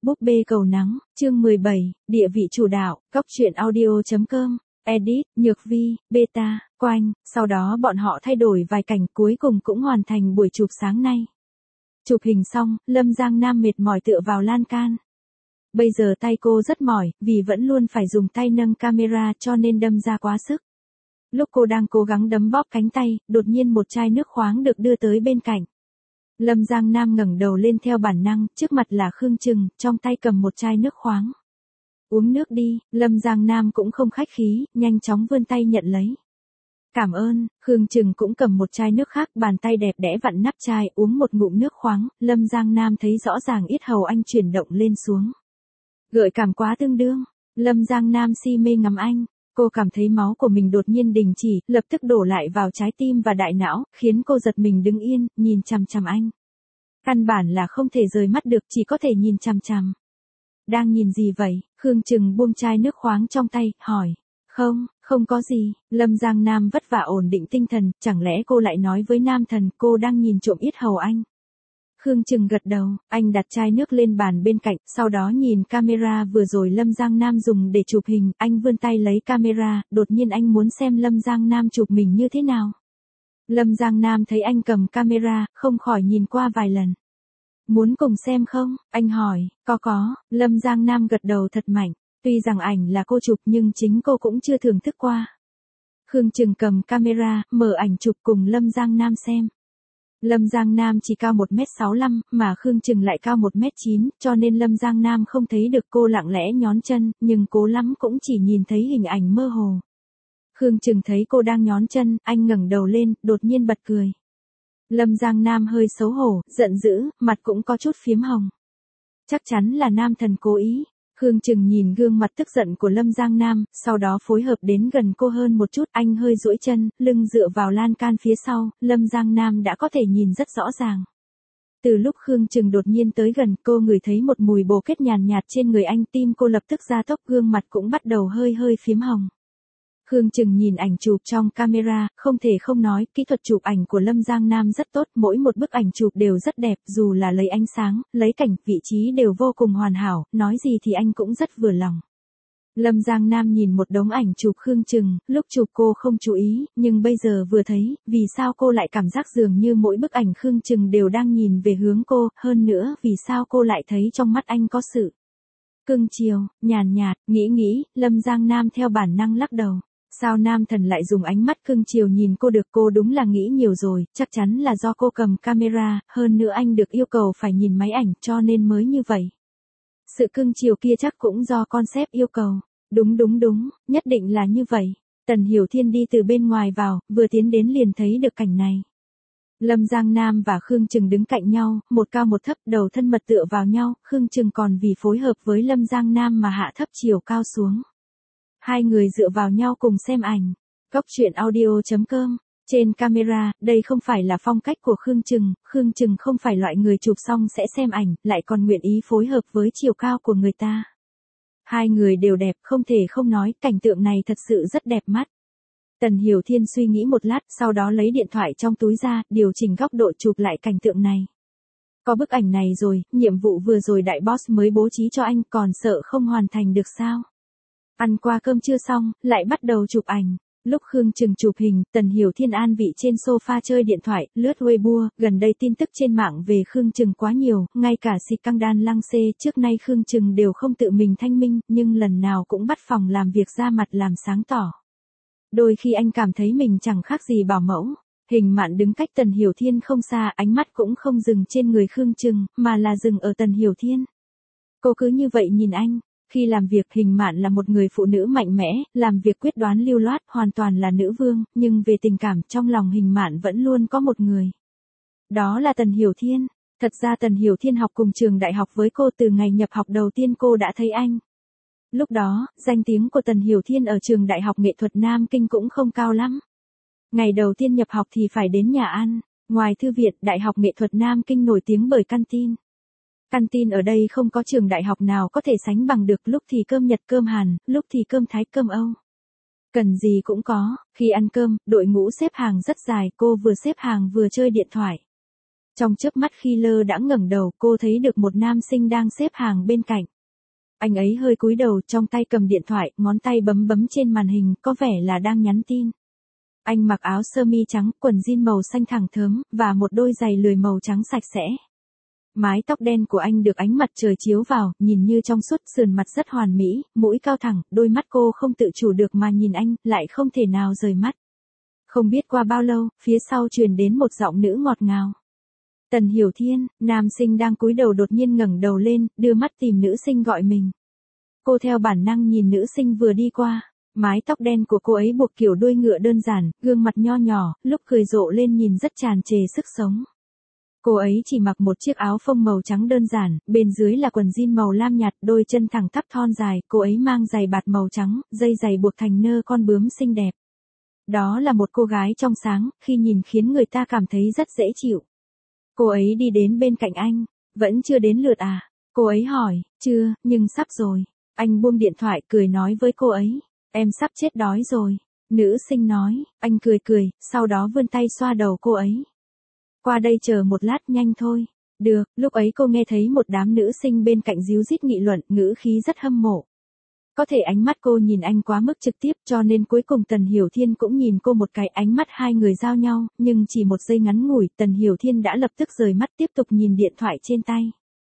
Búp bê cầu nắng, chương 17, địa vị chủ đạo, góc truyện audio.com, edit, Nhược Vi, beta, Quanh, sau đó bọn họ thay đổi vài cảnh cuối cùng cũng hoàn thành buổi chụp sáng nay. Chụp hình xong, Lâm Giang Nam mệt mỏi tựa vào lan can. Bây giờ tay cô rất mỏi, vì vẫn luôn phải dùng tay nâng camera cho nên đâm ra quá sức. Lúc cô đang cố gắng đấm bóp cánh tay, đột nhiên một chai nước khoáng được đưa tới bên cạnh. Lâm Giang Nam ngẩng đầu lên theo bản năng, trước mặt là Khương Trừng, trong tay cầm một chai nước khoáng. Uống nước đi, Lâm Giang Nam cũng không khách khí, nhanh chóng vươn tay nhận lấy. Cảm ơn, Khương Trừng cũng cầm một chai nước khác, bàn tay đẹp đẽ vặn nắp chai, uống một ngụm nước khoáng, Lâm Giang Nam thấy rõ ràng yết hầu anh chuyển động lên xuống. Gợi cảm quá tương đương, Lâm Giang Nam si mê ngắm anh. Cô cảm thấy máu của mình đột nhiên đình chỉ, lập tức đổ lại vào trái tim và đại não, khiến cô giật mình đứng yên, nhìn chằm chằm anh. Căn bản là không thể rời mắt được, chỉ có thể nhìn chằm chằm. Đang nhìn gì vậy? Khương Trừng buông chai nước khoáng trong tay, hỏi. Không có gì, Lâm Giang Nam vất vả ổn định tinh thần, chẳng lẽ cô lại nói với nam thần cô đang nhìn trộm yết hầu anh? Khương Trừng gật đầu, anh đặt chai nước lên bàn bên cạnh, sau đó nhìn camera vừa rồi Lâm Giang Nam dùng để chụp hình, anh vươn tay lấy camera, đột nhiên anh muốn xem Lâm Giang Nam chụp mình như thế nào. Lâm Giang Nam thấy anh cầm camera, không khỏi nhìn qua vài lần. Muốn cùng xem không? Anh hỏi, có, Lâm Giang Nam gật đầu thật mạnh, tuy rằng ảnh là cô chụp nhưng chính cô cũng chưa thưởng thức qua. Khương Trừng cầm camera, mở ảnh chụp cùng Lâm Giang Nam xem. Lâm Giang Nam chỉ cao 1m65, mà Khương Trừng lại cao 1m9, cho nên Lâm Giang Nam không thấy được cô lặng lẽ nhón chân, nhưng cố lắm cũng chỉ nhìn thấy hình ảnh mơ hồ. Khương Trừng thấy cô đang nhón chân, anh ngẩng đầu lên, đột nhiên bật cười. Lâm Giang Nam hơi xấu hổ, giận dữ, mặt cũng có chút phiếm hồng. Chắc chắn là nam thần cố ý. Khương Trừng nhìn gương mặt tức giận của Lâm Giang Nam, sau đó phối hợp đến gần cô hơn một chút, anh hơi duỗi chân, lưng dựa vào lan can phía sau, Lâm Giang Nam đã có thể nhìn rất rõ ràng. Từ lúc Khương Trừng đột nhiên tới gần, cô ngửi thấy một mùi bồ kết nhàn nhạt trên người anh, tim cô lập tức gia tốc, gương mặt cũng bắt đầu hơi phiếm hồng. Khương Trừng nhìn ảnh chụp trong camera, không thể không nói, kỹ thuật chụp ảnh của Lâm Giang Nam rất tốt, mỗi một bức ảnh chụp đều rất đẹp, dù là lấy ánh sáng, lấy cảnh, vị trí đều vô cùng hoàn hảo, nói gì thì anh cũng rất vừa lòng. Lâm Giang Nam nhìn một đống ảnh chụp Khương Trừng, lúc chụp cô không chú ý, nhưng bây giờ vừa thấy, vì sao cô lại cảm giác dường như mỗi bức ảnh Khương Trừng đều đang nhìn về hướng cô, hơn nữa, vì sao cô lại thấy trong mắt anh có sự cưng chiều, nhàn nhạt, nghĩ, Lâm Giang Nam theo bản năng lắc đầu. Sao nam thần lại dùng ánh mắt cưng chiều nhìn cô được, cô đúng là nghĩ nhiều rồi, chắc chắn là do cô cầm camera, hơn nữa anh được yêu cầu phải nhìn máy ảnh cho nên mới như vậy. Sự cưng chiều kia chắc cũng do concept yêu cầu. Đúng, nhất định là như vậy. Tần Hiểu Thiên đi từ bên ngoài vào, vừa tiến đến liền thấy được cảnh này. Lâm Giang Nam và Khương Trừng đứng cạnh nhau, một cao một thấp, đầu thân mật tựa vào nhau, Khương Trừng còn vì phối hợp với Lâm Giang Nam mà hạ thấp chiều cao xuống. Hai người dựa vào nhau cùng xem ảnh. Góc truyện audio.com. Trên camera, đây không phải là phong cách của Khương Trừng không phải loại người chụp xong sẽ xem ảnh, lại còn nguyện ý phối hợp với chiều cao của người ta. Hai người đều đẹp, không thể không nói, cảnh tượng này thật sự rất đẹp mắt. Tần Hiểu Thiên suy nghĩ một lát, sau đó lấy điện thoại trong túi ra, điều chỉnh góc độ chụp lại cảnh tượng này. Có bức ảnh này rồi, nhiệm vụ vừa rồi đại boss mới bố trí cho anh, còn sợ không hoàn thành được sao? Ăn qua cơm trưa xong, lại bắt đầu chụp ảnh. Lúc Khương Trừng chụp hình, Tần Hiểu Thiên an vị trên sofa chơi điện thoại, lướt Weibo, gần đây tin tức trên mạng về Khương Trừng quá nhiều, ngay cả xịt căng đan lăng xê, trước nay Khương Trừng đều không tự mình thanh minh, nhưng lần nào cũng bắt phòng làm việc ra mặt làm sáng tỏ. Đôi khi anh cảm thấy mình chẳng khác gì bảo mẫu. Hình Mạn đứng cách Tần Hiểu Thiên không xa, ánh mắt cũng không dừng trên người Khương Trừng, mà là dừng ở Tần Hiểu Thiên. Cô cứ như vậy nhìn anh. Khi làm việc, Hình Mạn là một người phụ nữ mạnh mẽ, làm việc quyết đoán lưu loát, hoàn toàn là nữ vương, nhưng về tình cảm, trong lòng Hình Mạn vẫn luôn có một người. Đó là Tần Hiểu Thiên. Thật ra Tần Hiểu Thiên học cùng trường đại học với cô, từ ngày nhập học đầu tiên cô đã thấy anh. Lúc đó, danh tiếng của Tần Hiểu Thiên ở trường Đại học Nghệ thuật Nam Kinh cũng không cao lắm. Ngày đầu tiên nhập học thì phải đến nhà ăn, ngoài thư viện, Đại học Nghệ thuật Nam Kinh nổi tiếng bởi canteen. Canteen ở đây không có trường đại học nào có thể sánh bằng được, lúc thì cơm Nhật cơm Hàn, lúc thì cơm Thái cơm Âu. Cần gì cũng có, khi ăn cơm, đội ngũ xếp hàng rất dài, cô vừa xếp hàng vừa chơi điện thoại. Trong chớp mắt khi lơ đãng ngẩng đầu, cô thấy được một nam sinh đang xếp hàng bên cạnh. Anh ấy hơi cúi đầu, trong tay cầm điện thoại, ngón tay bấm bấm trên màn hình, có vẻ là đang nhắn tin. Anh mặc áo sơ mi trắng, quần jean màu xanh thẳng thớm, và một đôi giày lười màu trắng sạch sẽ. Mái tóc đen của anh được ánh mặt trời chiếu vào, nhìn như trong suốt, sườn mặt rất hoàn mỹ, mũi cao thẳng, đôi mắt cô không tự chủ được mà nhìn anh, lại không thể nào rời mắt. Không biết qua bao lâu, phía sau truyền đến một giọng nữ ngọt ngào. Tần Hiểu Thiên. Nam sinh đang cúi đầu đột nhiên ngẩng đầu lên, đưa mắt tìm nữ sinh gọi mình. Cô theo bản năng nhìn nữ sinh vừa đi qua. Mái tóc đen của cô ấy buộc kiểu đuôi ngựa đơn giản, gương mặt nho nhỏ, lúc cười rộ lên nhìn rất tràn trề sức sống. Cô ấy chỉ mặc một chiếc áo phông màu trắng đơn giản, bên dưới là quần jean màu lam nhạt, đôi chân thẳng tắp thon dài, cô ấy mang giày bạt màu trắng, dây giày buộc thành nơ con bướm xinh đẹp. Đó là một cô gái trong sáng, khi nhìn khiến người ta cảm thấy rất dễ chịu. Cô ấy đi đến bên cạnh anh. Vẫn chưa đến lượt à? Cô ấy hỏi. Chưa, nhưng sắp rồi. Anh buông điện thoại cười nói với cô ấy. Em sắp chết đói rồi. Nữ sinh nói. Anh cười cười, sau đó vươn tay xoa đầu cô ấy. Qua đây chờ một lát, nhanh thôi. Được. Lúc ấy cô nghe thấy một đám nữ sinh bên cạnh díu dít nghị luận, ngữ khí rất hâm mộ. Có thể ánh mắt cô nhìn anh quá mức trực tiếp, cho nên cuối cùng Tần Hiểu Thiên cũng nhìn cô một cái, ánh mắt hai người giao nhau, nhưng chỉ một giây ngắn ngủi, Tần Hiểu Thiên đã lập tức rời mắt tiếp tục nhìn điện thoại trên tay.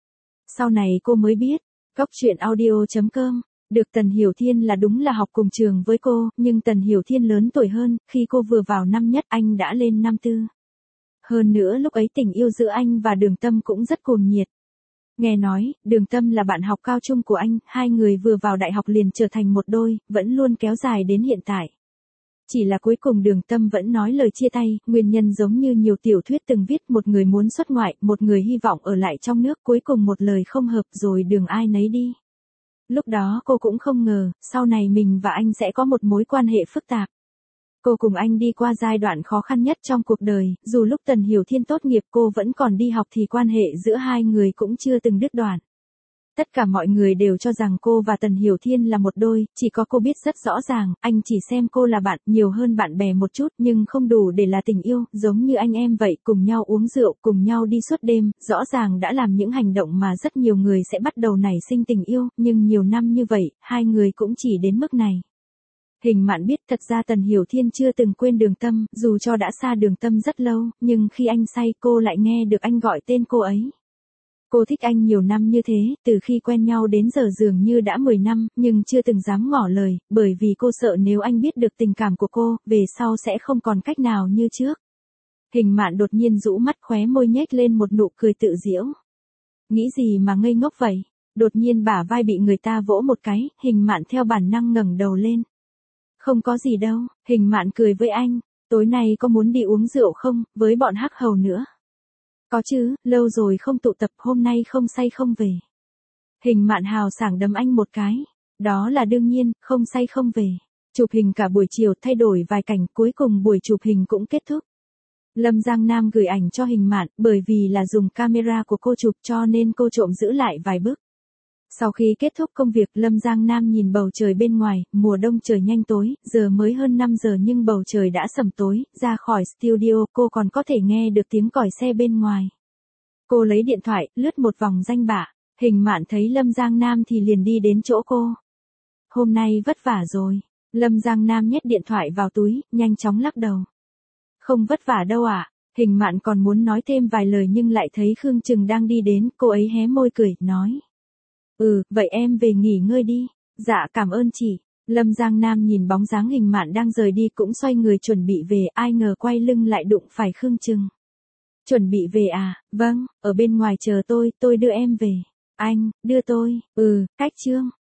Sau này cô mới biết, Cóc Truyện Audio.com, được Tần Hiểu Thiên là đúng là học cùng trường với cô, nhưng Tần Hiểu Thiên lớn tuổi hơn, khi cô vừa vào năm nhất anh đã lên năm tư. Hơn nữa lúc ấy tình yêu giữa anh và Đường Tâm cũng rất cuồng nhiệt. Nghe nói, Đường Tâm là bạn học cao trung của anh, hai người vừa vào đại học liền trở thành một đôi, vẫn luôn kéo dài đến hiện tại. Chỉ là cuối cùng Đường Tâm vẫn nói lời chia tay, nguyên nhân giống như nhiều tiểu thuyết từng viết, một người muốn xuất ngoại, một người hy vọng ở lại trong nước, cuối cùng một lời không hợp rồi đường ai nấy đi. Lúc đó cô cũng không ngờ, sau này mình và anh sẽ có một mối quan hệ phức tạp. Cô cùng anh đi qua giai đoạn khó khăn nhất trong cuộc đời, dù lúc Tần Hiểu Thiên tốt nghiệp cô vẫn còn đi học thì quan hệ giữa hai người cũng chưa từng đứt đoạn. Tất cả mọi người đều cho rằng cô và Tần Hiểu Thiên là một đôi, chỉ có cô biết rất rõ ràng, anh chỉ xem cô là bạn, nhiều hơn bạn bè một chút, nhưng không đủ để là tình yêu, giống như anh em vậy, cùng nhau uống rượu, cùng nhau đi suốt đêm, rõ ràng đã làm những hành động mà rất nhiều người sẽ bắt đầu nảy sinh tình yêu, nhưng nhiều năm như vậy, hai người cũng chỉ đến mức này. Hình Mạn biết thật ra Tần Hiểu Thiên chưa từng quên Đường Tâm, dù cho đã xa Đường Tâm rất lâu, nhưng khi anh say cô lại nghe được anh gọi tên cô ấy. Cô thích anh nhiều năm như thế, từ khi quen nhau đến giờ dường như đã 10 năm, nhưng chưa từng dám ngỏ lời, bởi vì cô sợ nếu anh biết được tình cảm của cô, về sau sẽ không còn cách nào như trước. Hình Mạn đột nhiên rũ mắt, khóe môi nhếch lên một nụ cười tự giễu. Nghĩ gì mà ngây ngốc vậy? Đột nhiên bả vai bị người ta vỗ một cái, Hình Mạn theo bản năng ngẩng đầu lên. Không có gì đâu, Hình Mạn cười với anh, tối nay có muốn đi uống rượu không, với bọn hắc hầu nữa. Có chứ, lâu rồi không tụ tập, hôm nay không say không về. Hình Mạn hào sảng đấm anh một cái. Đó là đương nhiên, không say không về. Chụp hình cả buổi chiều, thay đổi vài cảnh, cuối cùng buổi chụp hình cũng kết thúc. Lâm Giang Nam gửi ảnh cho Hình Mạn, bởi vì là dùng camera của cô chụp cho nên cô trộm giữ lại vài bức. Sau khi kết thúc công việc, Lâm Giang Nam nhìn bầu trời bên ngoài, mùa đông trời nhanh tối, giờ mới hơn 5 giờ nhưng bầu trời đã sầm tối, ra khỏi studio cô còn có thể nghe được tiếng còi xe bên ngoài. Cô lấy điện thoại, lướt một vòng danh bạ, Hình Mạn thấy Lâm Giang Nam thì liền đi đến chỗ cô. Hôm nay vất vả rồi. Lâm Giang Nam nhét điện thoại vào túi, nhanh chóng lắc đầu. Không vất vả đâu ạ. Hình Mạn còn muốn nói thêm vài lời nhưng lại thấy Khương Trừng đang đi đến, cô ấy hé môi cười, nói. Vậy em về nghỉ ngơi đi. Dạ cảm ơn chị. Lâm Giang Nam nhìn bóng dáng Hình Mạn đang rời đi cũng xoay người chuẩn bị về, ai ngờ quay lưng lại đụng phải Khương Trừng. Chuẩn bị về à? Vâng, ở bên ngoài chờ tôi đưa em về. Anh, đưa tôi. Cách Trương.